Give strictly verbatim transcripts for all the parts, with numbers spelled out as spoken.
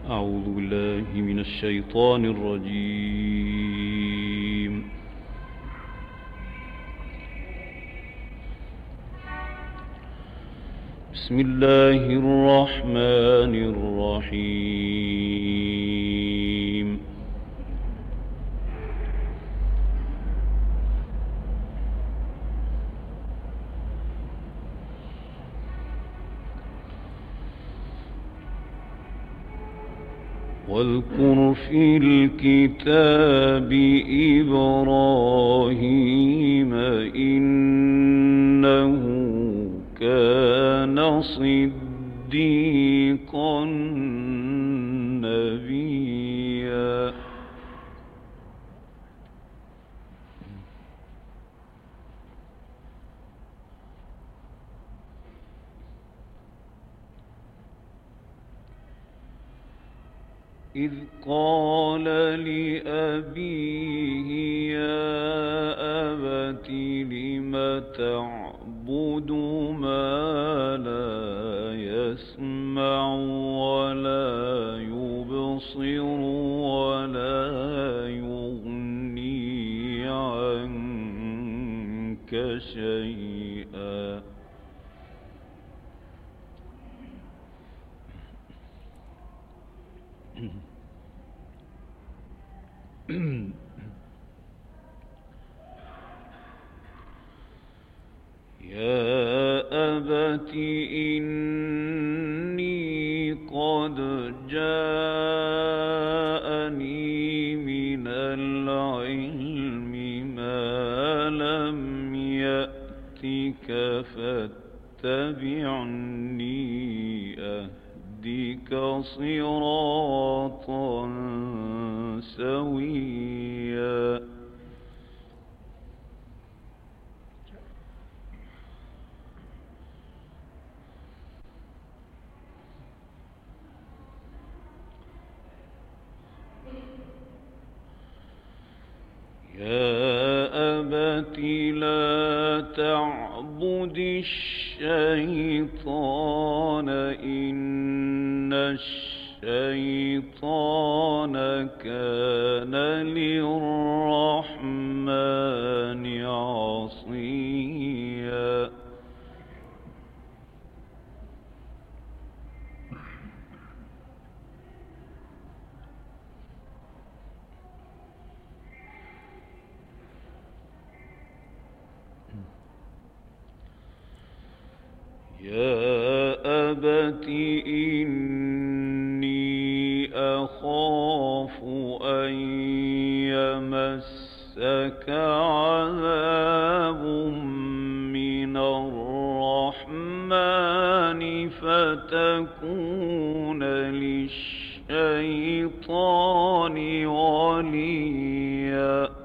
أعوذ بالله من الشيطان الرجيم. بسم الله الرحمن الرحيم. واذكر في الكتاب إبراهيم إنه كان صديقا نبيا. إذ قال لأبيه يا أبت لم تعبد ما لا يسمع ولا يبصر ولا يغني عنك شيئا. يا أبت إني قد جاءني من العلم ما لم يأتك فاتبعني أهدك صراطا سويا. يا أبت لا تعبد الشيطان إن الشيطان كان للرحمن عصيا. يا أبت إني أخاف أن يمسك عذاب من الرحمن فتكون للشيطان وليا.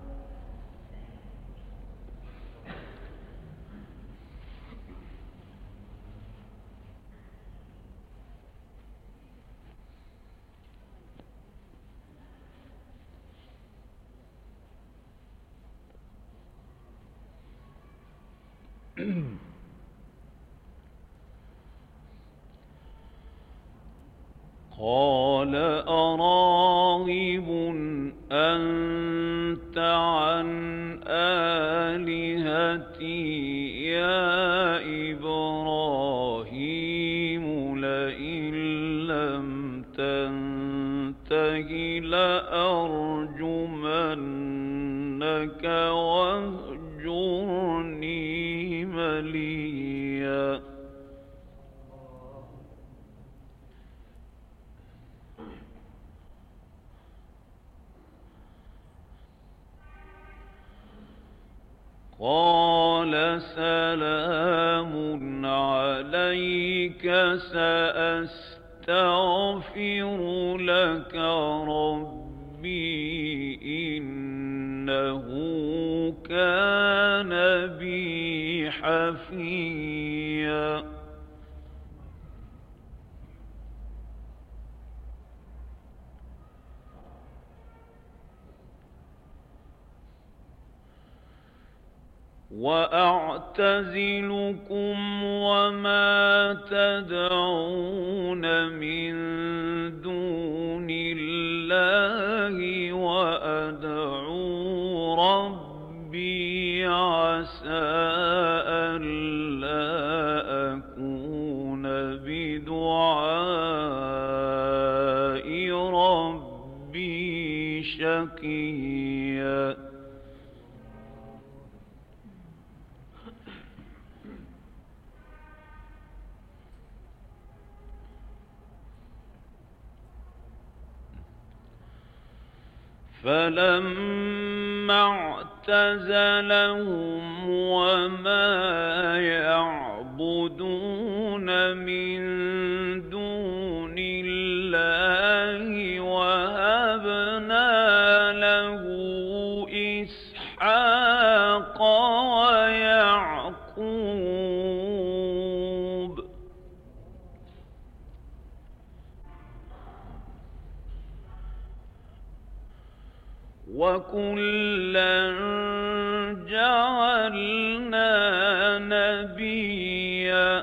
قال أراغب أنت عن آلهتي يا إبراهيم لئن لم تنته لأرجمنك واهجرني مليا. قال سلام عليك سأستغفر لك ربي إنه كان بي حفيا. وأعتزلكم وما تدعون من دون شقيا فلما اعتزلهم وما يعبدون من دون الله وهبنا له إسحاق ويعقوب وكلا جعلنا نبيا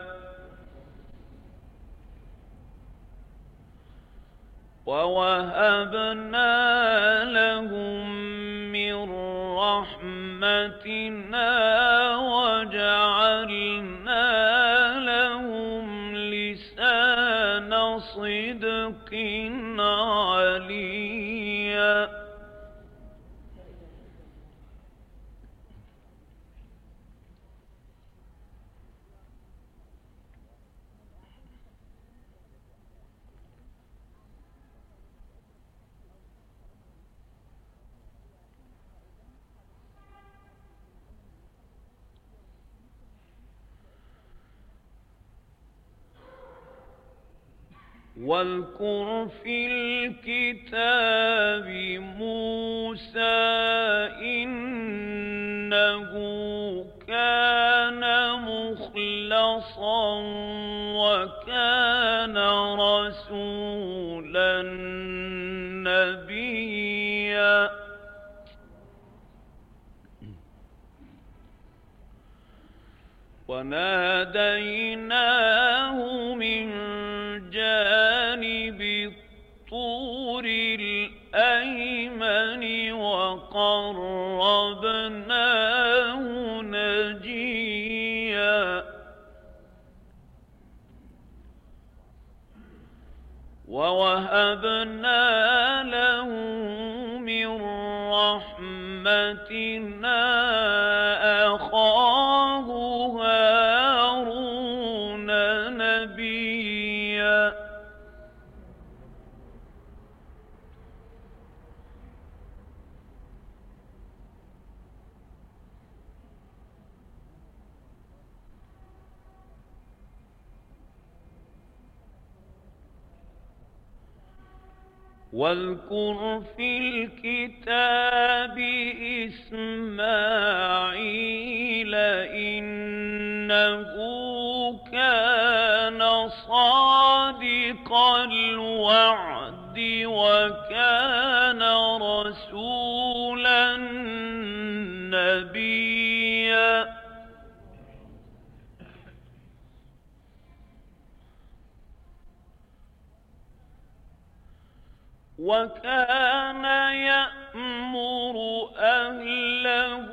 ووهبنا لهم من رحمتنا وجعلنا لهم لسان صدق عليا واذكر في الكتاب موسى إنه كان مخلصا وكان رسولا نبيا وناديناه من جانب الطور الأيمن وقربناه نجيا ووهبنا له من رحمتنا أخاه هارون نبيا واذكر في الكتاب إسماعيل إنه كان صادق الوعد وكان رسولا نبيا وكان يأمر أهله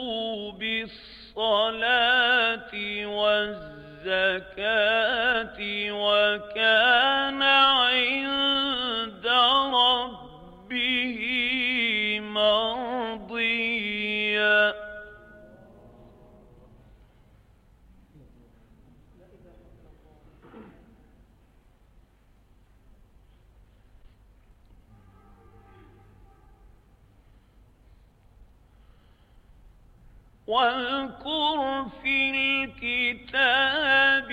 بالصلاة والزكاة وكان عند ربه مرضيا واذكر في الكتاب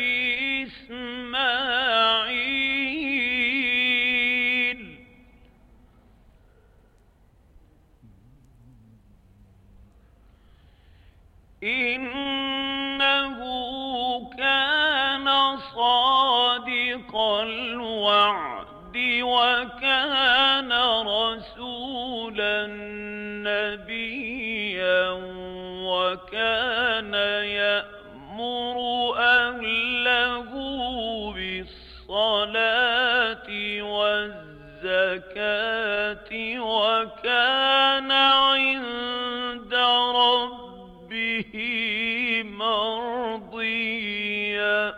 إسماعيل إنه كان صادق الوعد وكان رسولا نبيا وكان يأمر أهله بالصلاة والزكاة وكان عند ربه مرضيا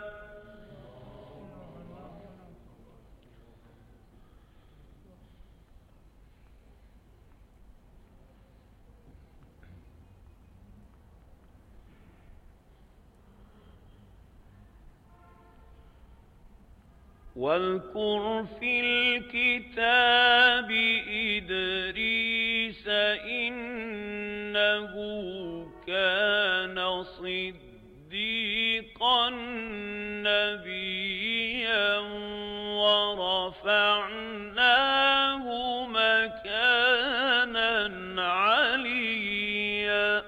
واذكر في الكتاب إدريس إنه كان صديقا نبيا ورفعناه مكانا عليا.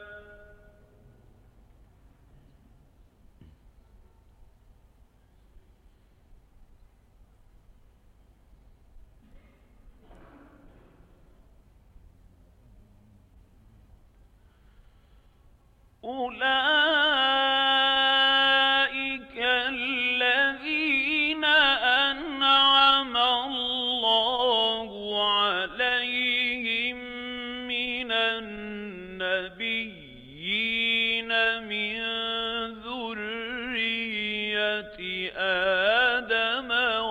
أولئك الذين أنعم الله عليهم من النبيين من ذرية آدم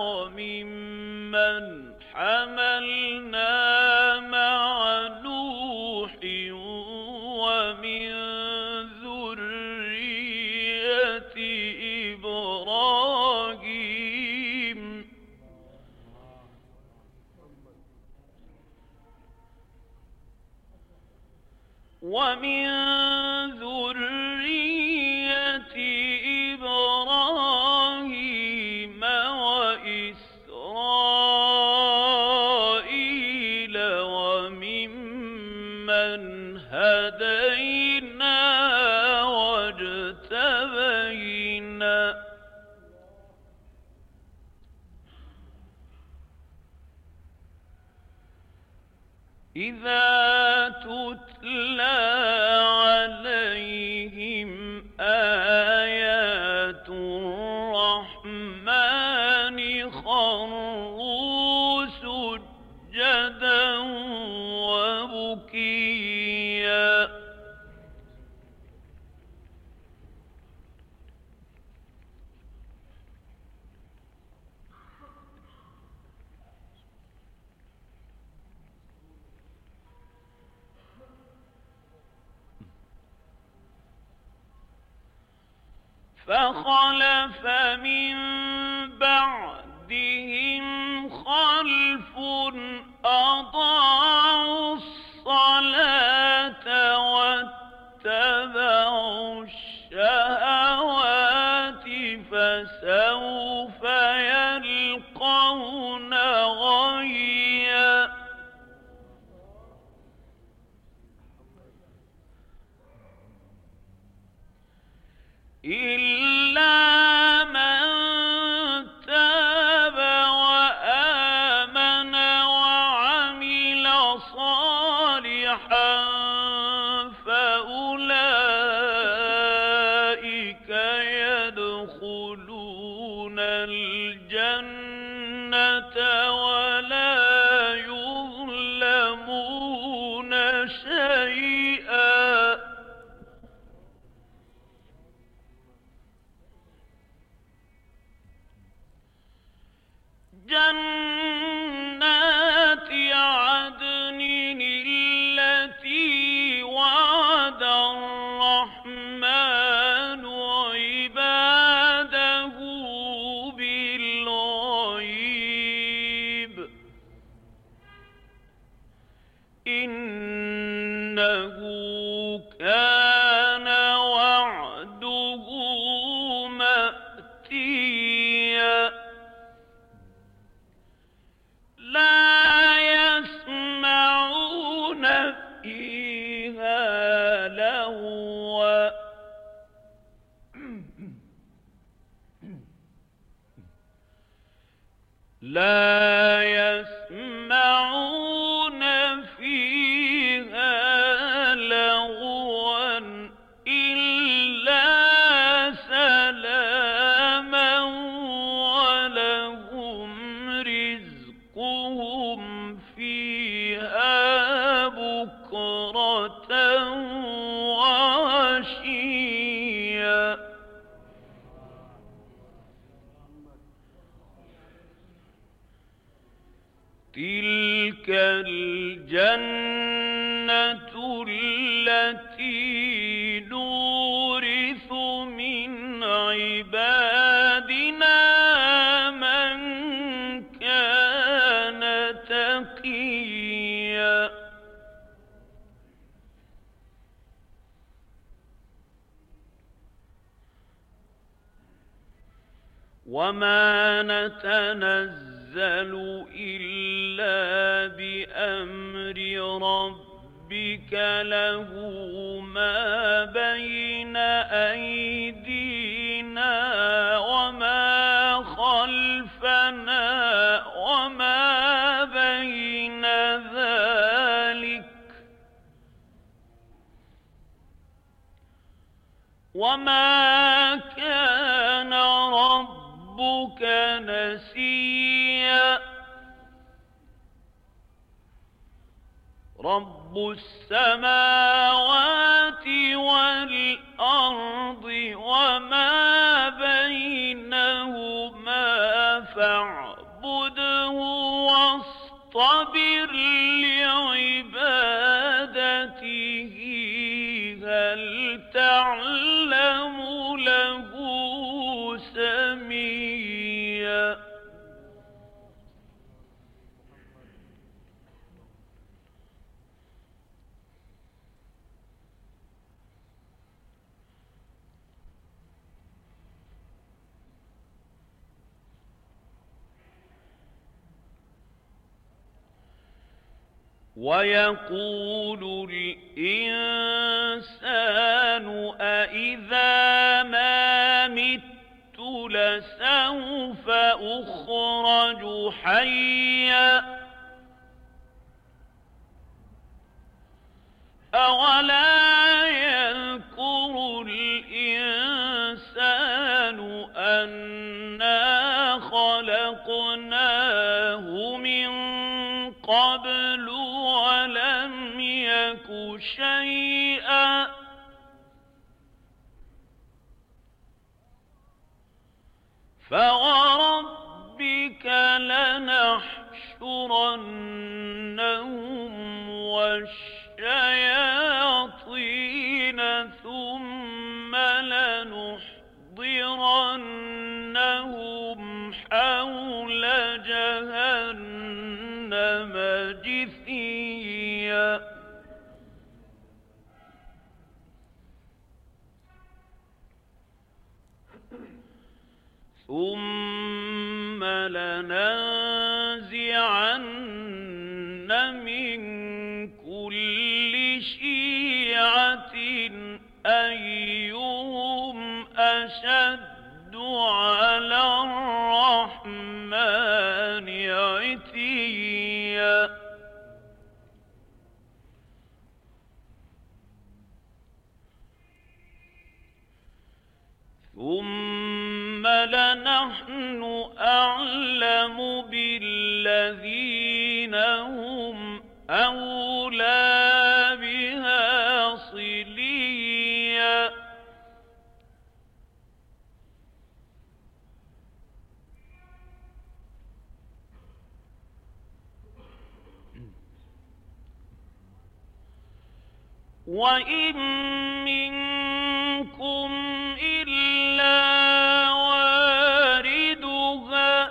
وممن حملنا مع نوح ومن ذرية إبراهيم ومن ذرية إبراهيم وإسرائيل وممن هدينا واجتبينا. إذا تتلى عليهم آيات الرحمن خروا سجدا وبكيا. فخلف من بعدهم خلف أضاعوا الصلاة واتبعوا الشهوات فسوف يلقون غيا. إلا من تاب وآمن وعمل صالحا فأولئك يدخلون الجنة ولا يظلمون شيئا. جنات عدن التي وعد الرحمن عباده بالغيب إنه كان وعده مأتيا. لا يسمعون فيها لغوا لا يسمعون فيها لغوا إلا سلاما ولهم رزقهم فيها بكرة وعشيا. تلك الجنة التي نورث من عبادنا من وما نتنزل إلا بأمر ربك له ما بين أيدينا وما خلفنا وما بين ذلك وما كان ربك نسيا رب السماوات والأرض وما بينهما فاعبده واصطبر لعبادته هل تعلم له سميا ويقول الإنسان أإذا ما مت لسوف أخرج حيا أولا يذكر الإنسان أنا خلقناه من قبل ولم يك شيئا فوربك لنحشرنهم والشياطين ثم لنحضرنهم حول جهنم جثيا ثم لننزعن من كل شيعة أيهم أشد على الرحمن عتيا ثم لنحن أعلم بالذين هم أولى بها صليا وإن منكم إلا واردها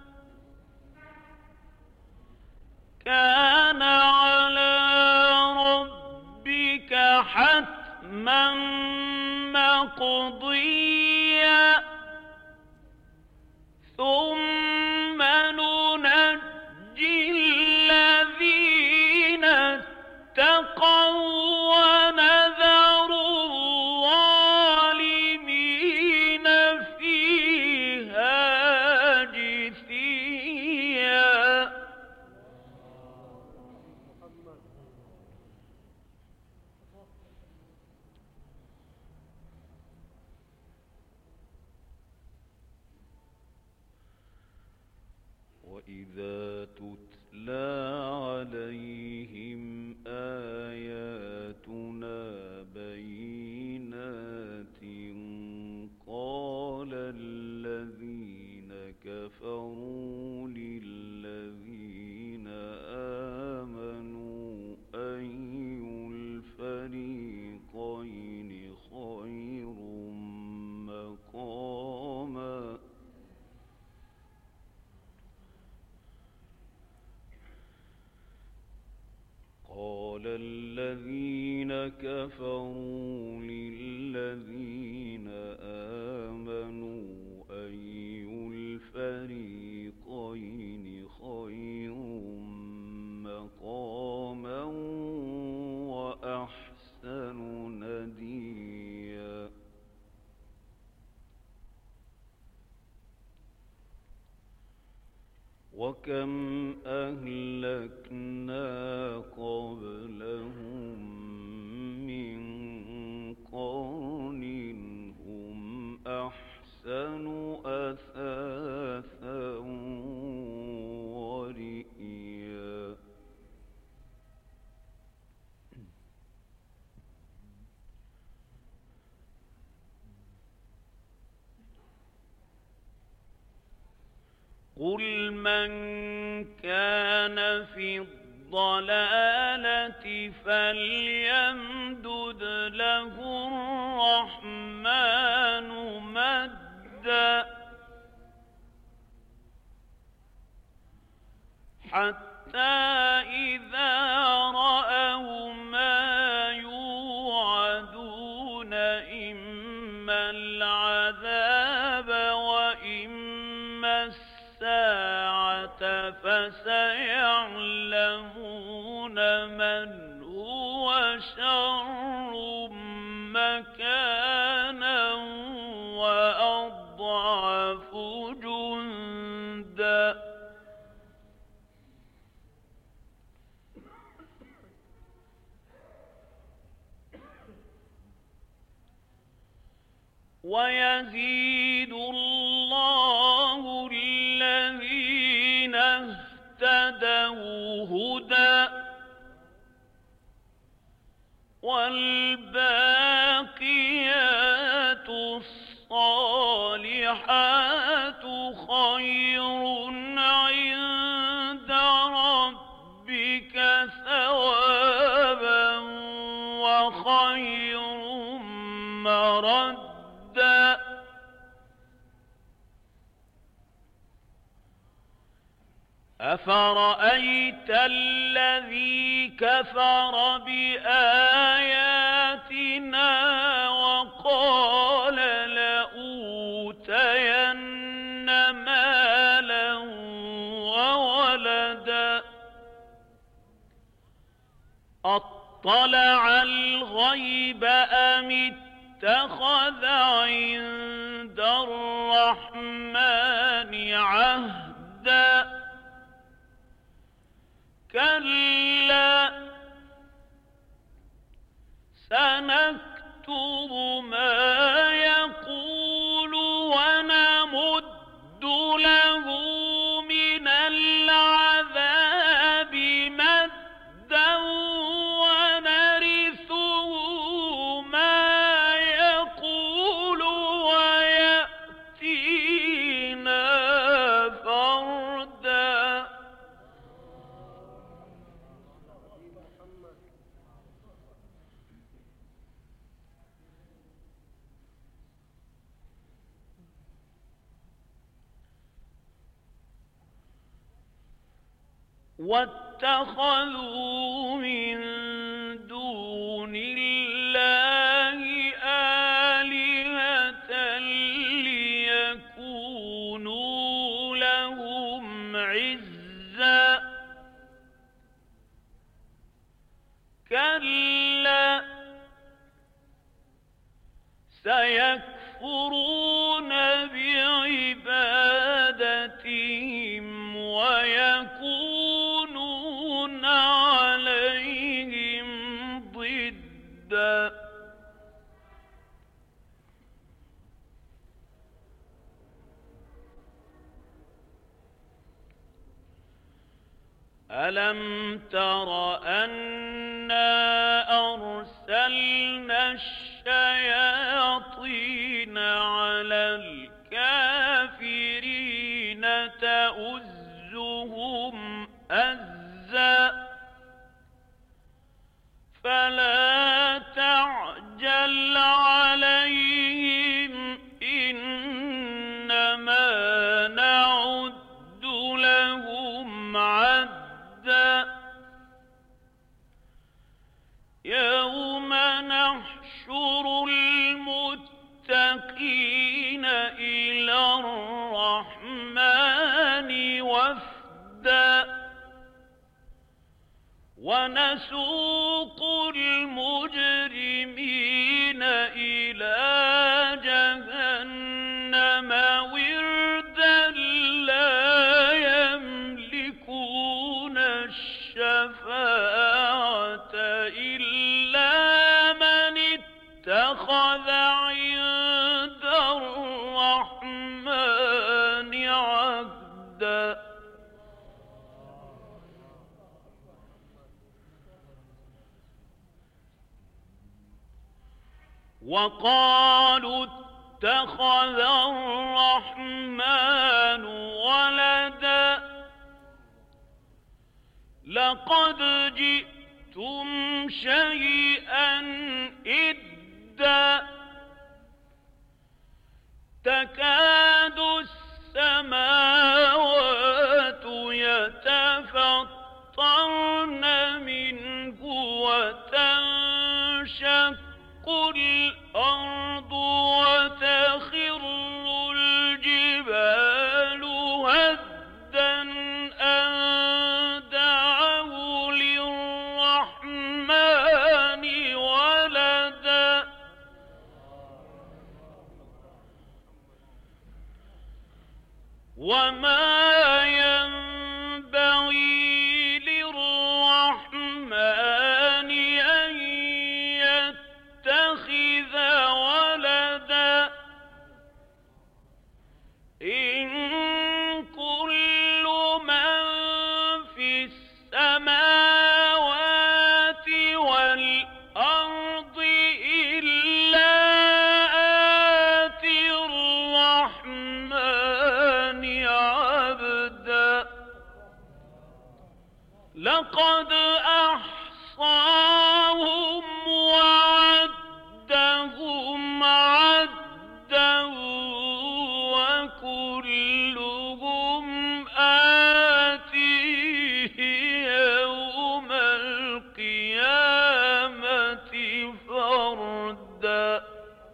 كان على ربك حتما مقضيا ثم ننجي الذين اتقوا ونذر الظالمين فيها جثيا وإذا تتلى عليهم آياتنا بينات قال الذين كفروا للذين آمنوا أي الفريقين خير مقاما قال الذين كفروا للذين آمنوا أي وكم أهلكنا قبلهم من قرن هم أحسن أثاثا ورئيا. قل من كان في الضلالة فليمدد له الرحمن مدا حتى إذا رأوا ما يوعدون إما العذاب وإما الساعة فسيعلمون من هو شر مكانا وأضعف جندا. ويزيد الله الذين اهتدوا هدى والباقيات الصالحات خير عند ربك ثوابا وخير مردا. أفرأيت الذي كفر بآياتنا وقال لأوتين مالا وولدا أطلع الغيب أم اتخذ عند الرحمن عهدا كلا سنكتب ما يقول ونمد له من العذاب مدا ونرثه ما يقول ويأتينا فردا. واتخذوا من دون الله آلهة ليكونوا لهم عزا كلا سيكفرون بعبادتهم ويكونون عليهم ضدا. ألم تر أنا أرسلنا الشياطين على الكافرين تؤزهم أزا فلا تعجل عليهم إنما نعد لهم عدا يوم نحشر المتقين إلى الرحمن وفدا ونسوق المجرمين إلى جهنم وردا لا يملكون وقالوا اتخذ الرحمن ولدا لقد جئتم شيئا إدا تكاد السماوات يتفطرن منه وتنشق الأرض وتخر الجبال هدا أن دعوا للرحمن ولدا وما ينبغي للرحمن أن يتخذ ولدا إن كل من في السماوات والأرض إلا آتي الرحمن عبدا لقد أحصاهم وعدهم عدا وكلهم آتيه يوم القيامة فردا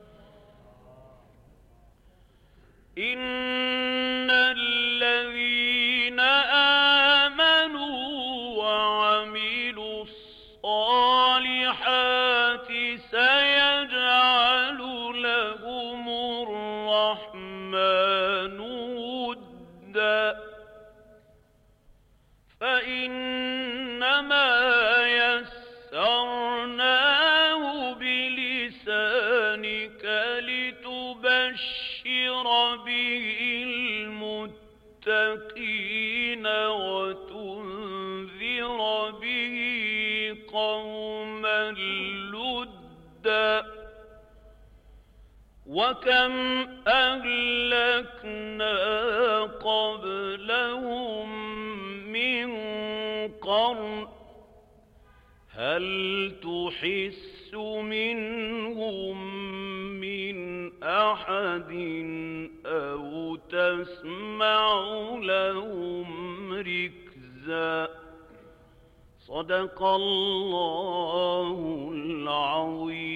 إن الذين آمنوا وعملوا الصالحات سيجعل لهم الرحمن ودا فإنما يسرناه بلسانك لتبشر به المتقين وتنذر به قوما لدا وكم أهلكنا قبلهم من قرن هل تحس منهم من أحد أو تسمع لهم ركزا صدق الله العظيم.